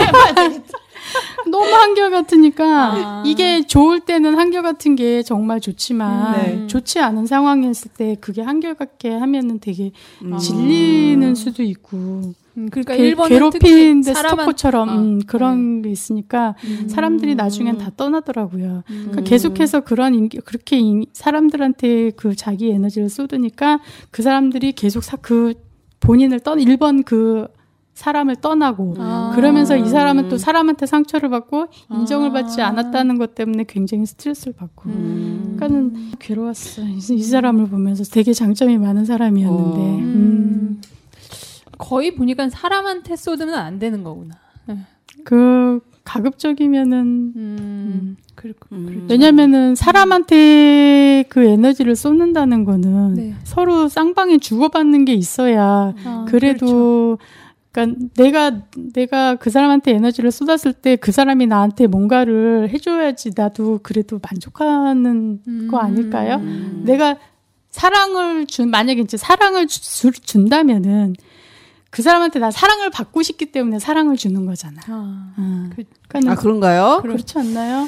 너무 한결같으니까 이게 좋을 때는 한결같은 게 정말 좋지만 좋지 않은 상황이었을 때 그게 한결같게 하면은 되게 질리는 수도 있고. 그러니까 1번은 괴롭히는데 스토커처럼 그런 게 있으니까 사람들이 나중엔 다 떠나더라고요. 그러니까 계속해서 그렇게 사람들한테 그 자기 에너지를 쏟으니까 그 사람들이 계속 그 본인을 1번 그 사람을 떠나고 그러면서 이 사람은 또 사람한테 상처를 받고 인정을 받지 않았다는 것 때문에 굉장히 스트레스를 받고 그러니까는 괴로웠어. 이 사람을 보면서 되게 장점이 많은 사람이었는데 거의 보니까 사람한테 쏟으면 안 되는 거구나. 그 가급적이면은 왜냐면은 사람한테 그 에너지를 쏟는다는 거는 서로 쌍방이 주고받는 게 있어야 그래도 그러니까 내가 그 사람한테 에너지를 쏟았을 때 그 사람이 나한테 뭔가를 해줘야지 나도 그래도 만족하는 거 아닐까요? 내가 만약에 이제 사랑을 준다면은 그 사람한테 나 사랑을 받고 싶기 때문에 사랑을 주는 거잖아. 그러니까 그런가요? 그렇지 않나요?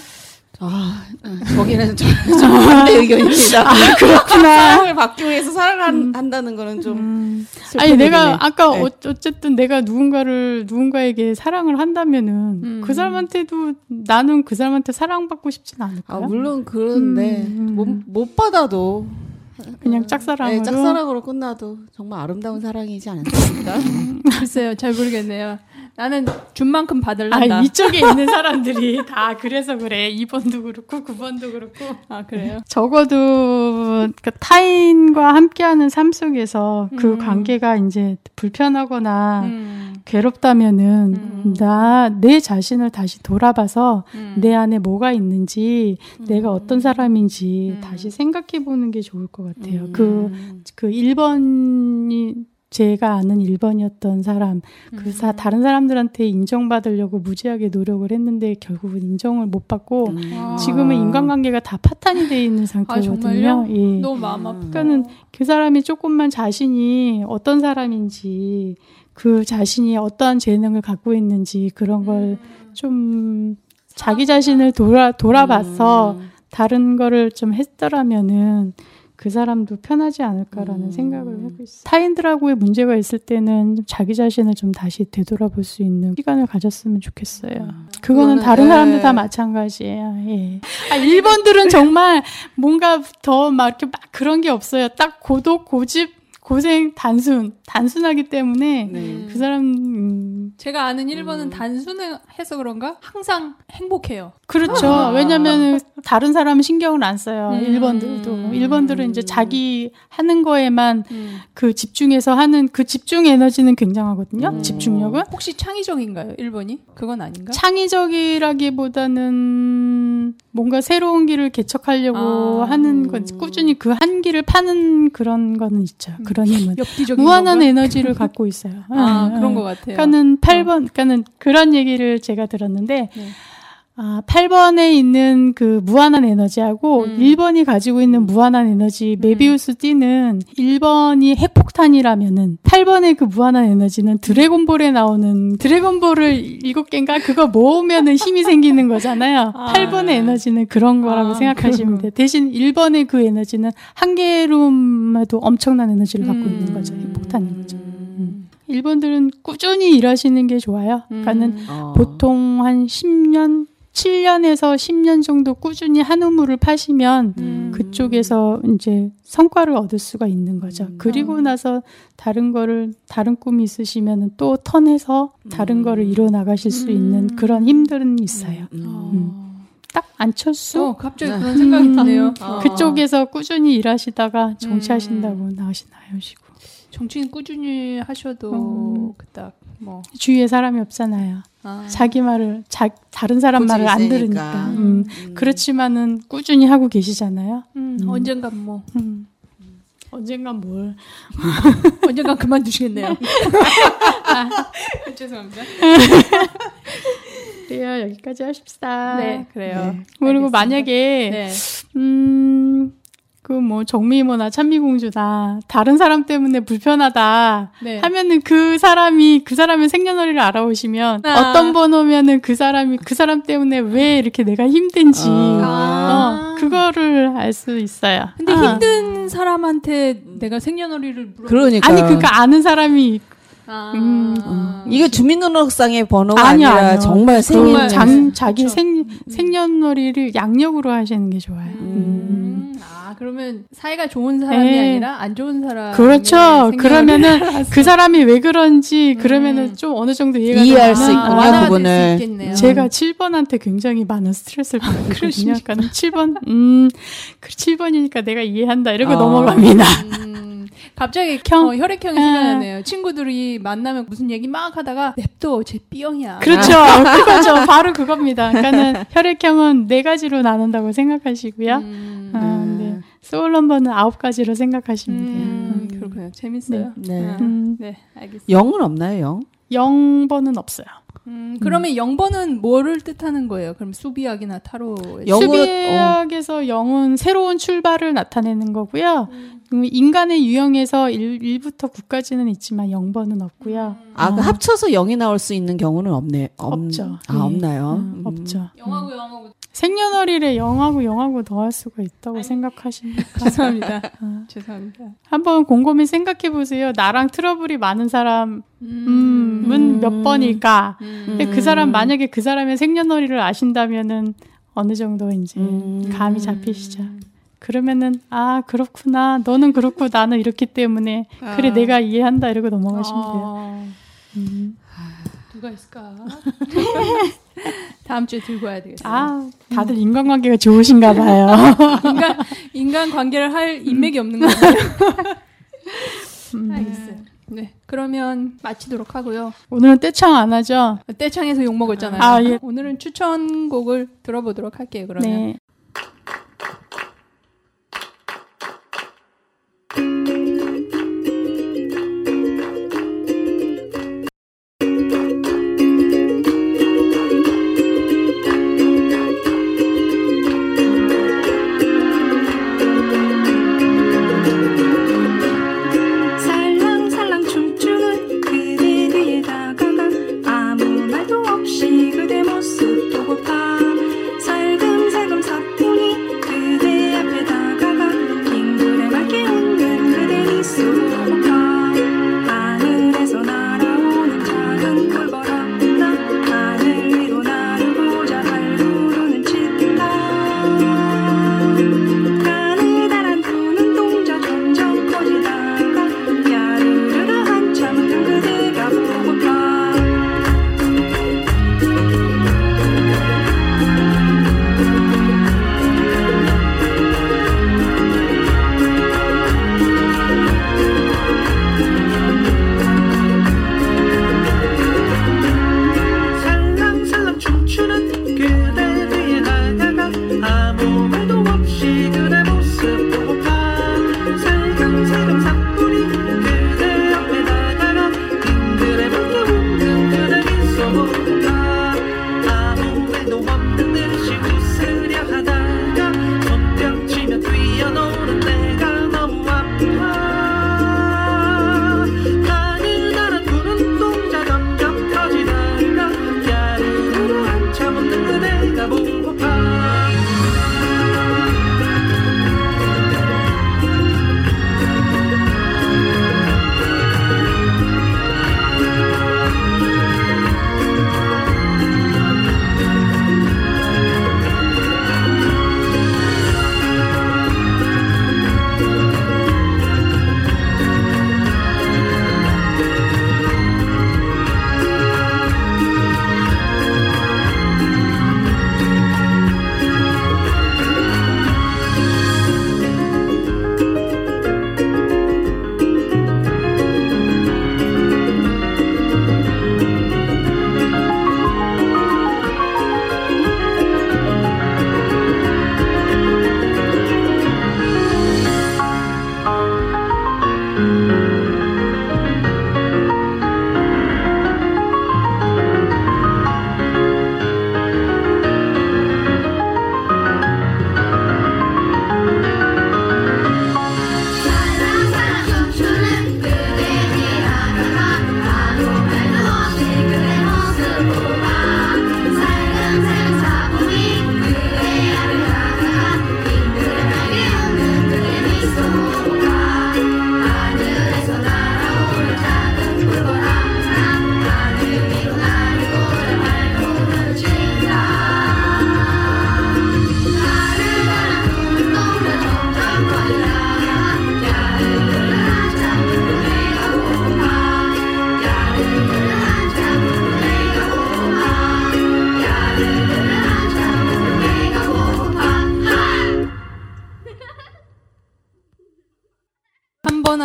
거기는 좀 반대 의견입니다. 그렇구나. 사랑을 받기 위해서 사랑한다는 거는 좀 아니 내가 아까 어쨌든 내가 누군가에게 사랑을 한다면은 그 사람한테도 나는 그 사람한테 사랑받고 싶진 않을까요? 물론 그런데 못 받아도 그냥 짝사랑으로? 네, 짝사랑으로 끝나도 정말 아름다운 사랑이지 않습니까? 글쎄요, 잘 모르겠네요. 나는 준 만큼 받을란다. 이쪽에 있는 사람들이 다 그래서 그래. 2번도 그렇고 9번도 그렇고. 그래요? 적어도 그러니까 타인과 함께하는 삶 속에서 그 관계가 이제 불편하거나 괴롭다면은 내 자신을 다시 돌아봐서 내 안에 뭐가 있는지 내가 어떤 사람인지 다시 생각해보는 게 좋을 것 같아요. 그 1번이 제가 아는 1번이었던 사람, 다른 사람들한테 인정받으려고 무지하게 노력을 했는데 결국은 인정을 못 받고 지금은 인간관계가 다 파탄이 돼 있는 상태거든요. 정말요? 예. 너무 마음 아프다. 그러니까는 그 사람이 조금만 자신이 어떤 사람인지 그 자신이 어떠한 재능을 갖고 있는지 그런 걸 좀 자기 자신을 돌아봐서 다른 거를 좀 했더라면은 그 사람도 편하지 않을까라는 생각을 하고 있어요. 타인들하고의 문제가 있을 때는 자기 자신을 좀 다시 되돌아볼 수 있는 시간을 가졌으면 좋겠어요. 그거는 다른 사람들 다 마찬가지예요. 예. 1번들은 정말 뭔가 더 막 이렇게 막 그런 게 없어요. 딱 고독, 고집, 고생 단순하기 때문에 그 사람 제가 아는 1번은 단순해서 그런가 항상 행복해요. 그렇죠. 왜냐하면 다른 사람은 신경을 안 써요. 1번들도 1번들은 이제 자기 하는 거에만 그 집중해서 하는 그 집중 에너지는 굉장하거든요. 집중력은. 혹시 창의적인가요? 1번이? 그건 아닌가? 창의적이라기보다는 뭔가 새로운 길을 개척하려고 하는 건 꾸준히 그 한 길을 파는 그런 거는 있죠. 그런 힘은 무한한 에너지를 갖고 있어요. 그런 것 같아요. 그러니까는 8번, 그러니까는 그런 얘기를 제가 들었는데, 8번에 있는 그 무한한 에너지하고 1번이 가지고 있는 무한한 에너지, 메비우스 띠는 1번이 핵폭탄이라면은 8번의 그 무한한 에너지는 드래곤볼에 나오는 드래곤볼을 7개인가 그거 모으면은 힘이 생기는 거잖아요. 8번의 에너지는 그런 거라고 생각하시면 돼요. 대신 1번의 그 에너지는 한 개로만도 엄청난 에너지를 갖고 있는 거죠. 핵폭탄인 거죠. 1번들은 꾸준히 일하시는 게 좋아요. 그러니까는 보통 한 10년, 7년에서 10년 정도 꾸준히 한 우물을 파시면 그쪽에서 이제 성과를 얻을 수가 있는 거죠. 그리고 나서 다른 꿈이 있으시면 또 턴해서 다른 거를 이뤄 나가실 수 있는 그런 힘들은 있어요. 딱 안철수? 갑자기 그런 생각이 드네요. 그쪽에서 꾸준히 일하시다가 정치하신다고 나오시고. 정치인 꾸준히 하셔도 그딱 뭐 주위에 사람이 없잖아요. 자기 말을 다른 사람 말을 안 들으니까. 그렇지만은 꾸준히 하고 계시잖아요. 언젠간 뭐. 언젠간 뭘. 언젠간 그만두시겠네요. 죄송합니다. 그래요. 여기까지 하십시다. 네, 그래요. 네. 그리고 만약에 그 뭐 정미모나 찬미공주나 다른 사람 때문에 불편하다 하면은 그 사람의 생년월일을 알아오시면 어떤 번호면은 그 사람 때문에 왜 이렇게 내가 힘든지 그거를 알 수 있어요. 근데 힘든 사람한테 내가 생년월일을 그러니까 그러니까 아는 사람이 이게 주민등록상의 번호가 아니라 정말 자기 생년월일을 양력으로 하시는 게 좋아요. 그러면 사이가 좋은 사람이 아니라 안 좋은 사람. 그렇죠. 그러면은 그 사람이 왜 그런지 그러면은 좀 어느 정도 이해할 수 있군요. 부분을. 제가 7번한테 굉장히 많은 스트레스를 받거든요. 그러니까 7번이니까 내가 이해한다 이러고 넘어갑니다. 갑자기 혈액형이 생각나네요. 친구들이 만나면 무슨 얘기 막 하다가 냅둬 쟤 B형이야. 그렇죠. 그거죠. 바로 그겁니다. 그러니까는 혈액형은 4가지로 나눈다고 생각하시고요. 네. 소울 넘버는 9가지로 생각하시면 돼요. 그렇군요. 재밌어요. 네. 네, 알겠습니다. 0은 없나요? 0번은 없어요. 그러면 0번은 뭐를 뜻하는 거예요? 그럼 수비학이나 타로? 수비학에서 0은 새로운 출발을 나타내는 거고요. 인간의 유형에서 1부터 9까지는 있지만 0번은 없고요. 그 합쳐서 0이 나올 수 있는 경우는 없죠. 없나요? 없죠. 0하고 생년월일에 0하고 더할 수가 있다고 생각하십니까? 죄송합니다. 죄송합니다. 한번 곰곰이 생각해 보세요. 나랑 트러블이 많은 사람은 몇 번일까? 근데 그 사람 만약에 그 사람의 생년월일을 아신다면은 어느 정도 이제 감이 잡히시죠. 그러면은 그렇구나. 너는 그렇고 나는 이렇기 때문에 그래 내가 이해한다 이러고 넘어가시면 돼요. 누가 있을까? 다음 주에 들고 와야 되겠어요. 다들 인간관계가 좋으신가 봐요. 인간 관계를 할 인맥이 없는 것 같아요. 알겠어요. 네, 그러면 마치도록 하고요. 오늘은 떼창 안 하죠? 떼창에서 욕 먹었잖아요. 예. 오늘은 추천곡을 들어보도록 할게요. 그러면. 네. 아무 말도 없이 그대 모습 보고파 살금살금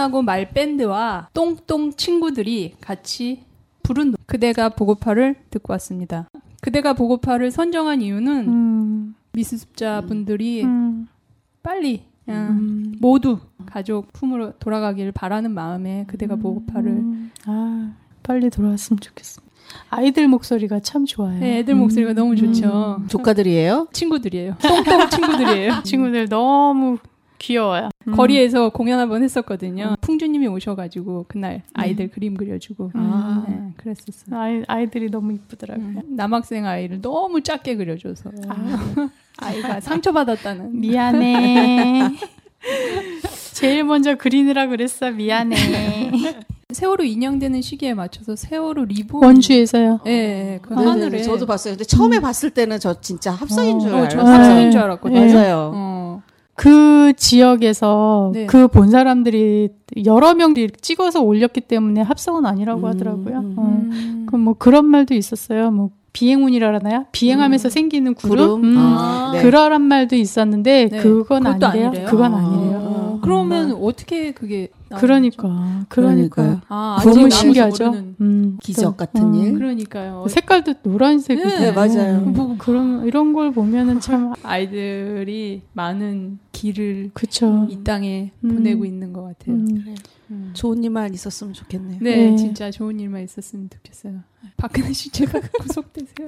공연하고 말 밴드와 똥똥 친구들이 같이 부른 그대가 보고파를 듣고 왔습니다. 그대가 보고파를 선정한 이유는 미수습자분들이 빨리 모두 가족 품으로 돌아가기를 바라는 마음에 그대가 보고파를 빨리 돌아왔으면 좋겠습니다. 아이들 목소리가 참 좋아요. 네, 애들 목소리가 너무 좋죠. 조카들이에요? 친구들이에요. 똥똥 친구들이에요. 친구들 너무 귀여워요. 거리에서 공연 한번 했었거든요. 풍주님이 오셔가지고 그날 아이들 그림 그려주고 네, 그랬었어요. 아이들이 너무 이쁘더라고요. 남학생 아이를 너무 작게 그려줘서 아이가 상처받았다는. 미안해. 제일 먼저 그리느라 그랬어. 미안해. 세월호 인양되는 시기에 맞춰서 세월호 리본 원주에서요. 네, 그 네, 하늘에 저도 봤어요. 근데 처음에 봤을 때는 저 진짜 합성인 줄 알았어요. 저 합성인 줄 알았거든요. 맞아요. 그 지역에서 네. 그 본 사람들이 여러 명들이 찍어서 올렸기 때문에 합성은 아니라고 하더라고요. 그럼 뭐 그런 말도 있었어요. 뭐 비행운이라 하나요? 비행하면서 생기는 구름? 네. 그러란 말도 있었는데 네. 그건 그것도 아니래요. 아니래요? 그건 아니래요. 그러면 어떻게 그게 그러니까요. 아직 너무 신기하죠. 모르는 기적 같은 일. 그러니까요. 색깔도 노란색이고. 네, 맞아요. 뭐 그런 이런 걸 보면은 참 아이들이 많은 길을 그쵸. 이 땅에 보내고 있는 것 같아요. 좋은 일만 있었으면 좋겠네요. 네, 진짜 좋은 일만 있었으면 좋겠어요. 박근혜 씨 제발 구속되세요.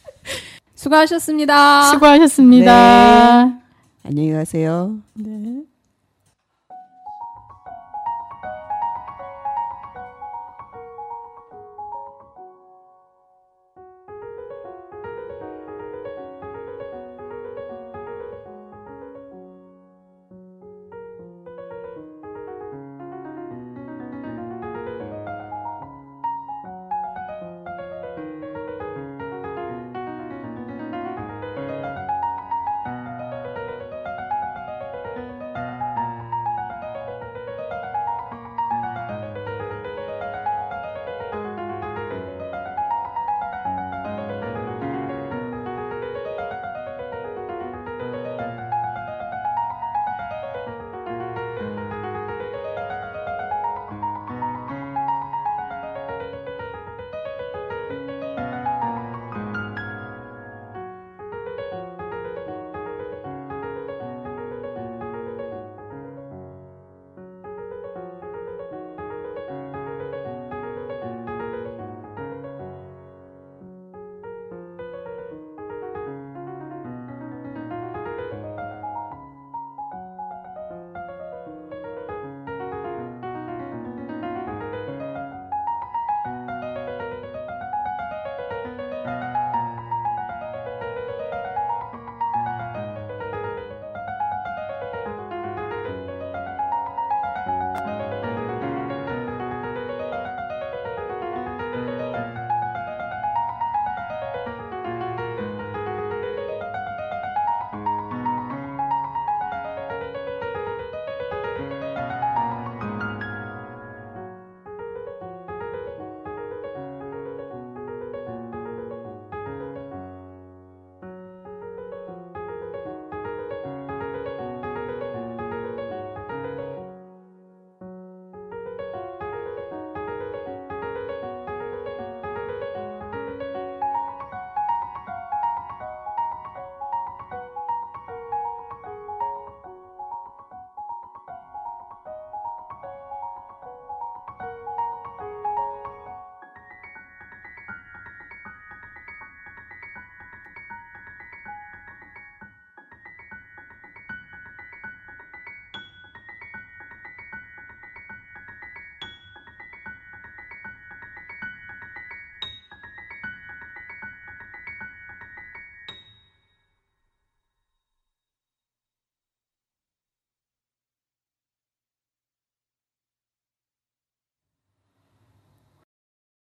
수고하셨습니다. 수고하셨습니다. 네. 안녕히 가세요. 네.